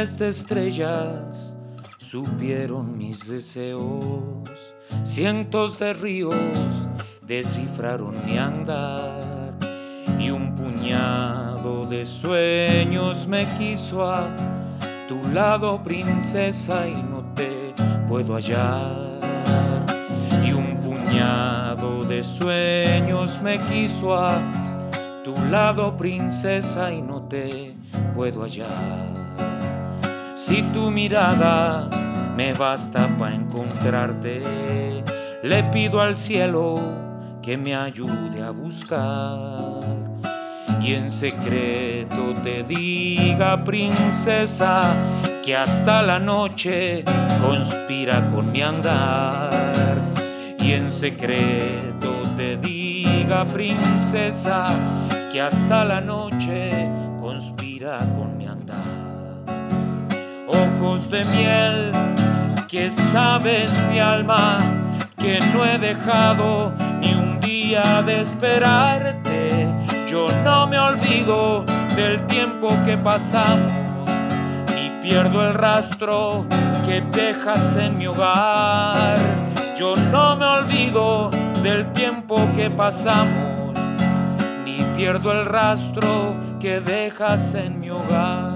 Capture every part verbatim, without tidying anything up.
miles de estrellas supieron mis deseos, cientos de ríos descifraron mi andar, y un puñado de sueños me quiso a tu lado, princesa, y no te puedo hallar. Y un puñado de sueños me quiso a tu lado, princesa, y no te puedo hallar. Si tu mirada me basta para encontrarte, le pido al cielo que me ayude a buscar, y en secreto te diga, princesa, que hasta la noche conspira con mi andar. Y en secreto te diga, princesa, que hasta la noche conspira con mi andar. Ojos de miel, que sabes mi alma, que no he dejado ni un día de esperarte. Yo no me olvido del tiempo que pasamos, ni pierdo el rastro que dejas en mi hogar. Yo no me olvido del tiempo que pasamos, ni pierdo el rastro que dejas en mi hogar.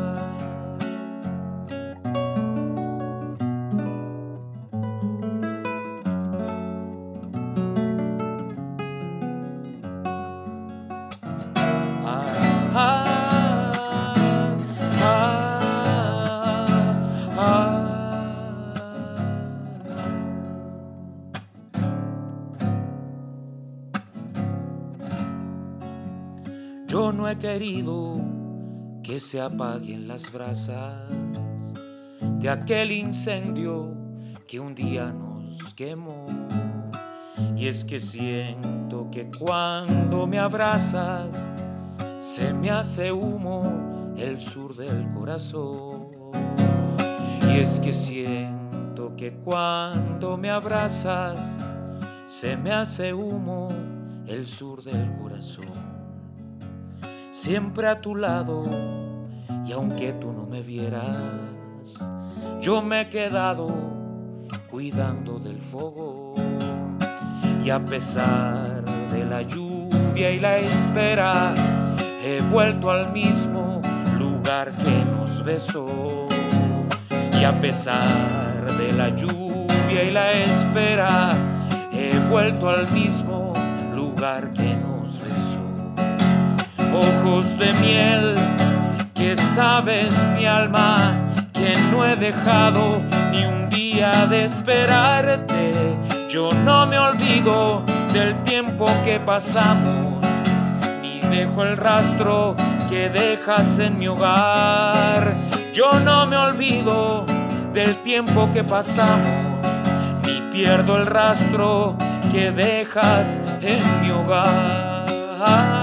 Yo no he querido que se apaguen las brasas de aquel incendio que un día nos quemó. Y es que siento que cuando me abrazas se me hace humo el sur del corazón. Y es que siento que cuando me abrazas se me hace humo el sur del corazón. Siempre a tu lado, y aunque tú no me vieras, yo me he quedado cuidando del fogón. Y a pesar de la lluvia y la espera, he vuelto al mismo lugar que nos besó. Y a pesar de la lluvia y la espera, he vuelto al mismo lugar que nos besó. Ojos de miel, que sabes mi alma, que no he dejado ni un día de esperarte. Yo no me olvido del tiempo que pasamos, ni dejo el rastro que dejas en mi hogar. Yo no me olvido del tiempo que pasamos, ni pierdo el rastro que dejas en mi hogar.